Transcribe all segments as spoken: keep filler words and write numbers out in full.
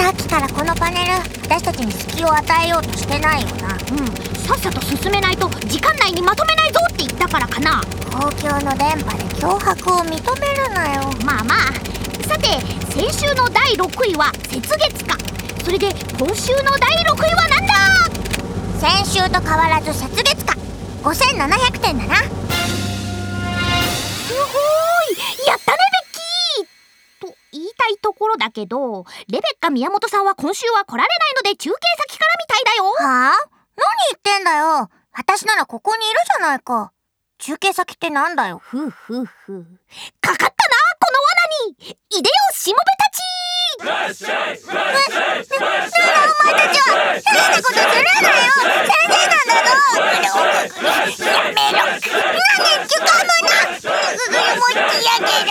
さっきからこのパネル私たちに隙を与えようとしてないよな。 うん、さっさと進めないと時間内にまとめないぞって言ったからかな。 公共の電波で脅迫を認めるなよ。 まあまあ、さて先週のだいろくいは雪月花。それで今週のだいろくいはなんだ。 先週と変わらず雪月花ごせんななひゃくてんだな。 すごーい、やったねベッキーと言いたいところだけど、レベッカ宮本さんは今週は来られないので中継先からみたいだよ。 はあ？何言ってんだよ。私ならここにいるじゃないか。中継先ってなんだよ。 ふうふうふう、かかったなこの罠に。いでよしもべたち。 らっしゃいらっしゃいらっしゃい。お前たちは変なことするなよ。先生なんだぞ。やめろ。何ちゅかむな。持ち上げる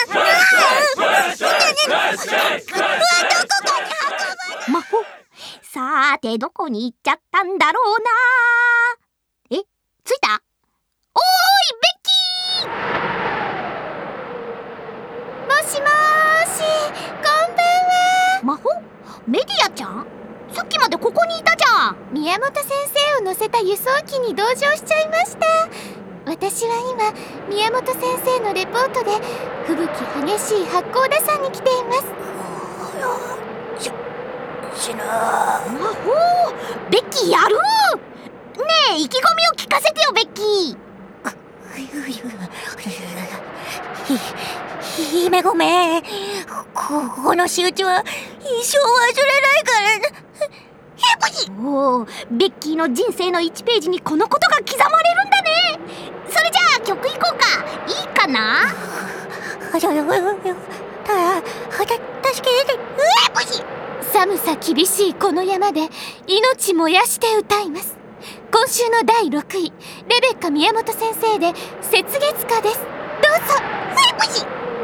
な。 魔法、さーてどこに行っちゃったんだろうな。え、着いた？おーいベッキー。 もしもーし、こんばんは。 魔法？メディアちゃん？さっきまでここにいたじゃん。 宮本先生を乗せた輸送機に同乗しちゃいました。私は今宮本先生のレポートで吹雪激しい八甲田山に来ています。 し死ぬ。 魔法、ベッキーやる。ねえ、意気込みを聞かせてよベッキー。 ひ姫ごめん。ここの仕打ちは一生忘れないからな。 おお、ベッキーの人生のいちページにこのことが刻まれるんだね。それじゃあ曲いこうか。いいかな。 た助けて。 寒さ厳しいこの山で命燃やして歌います。今週のだいろくい、レベッカ宮本先生で雪月花です。どうぞ。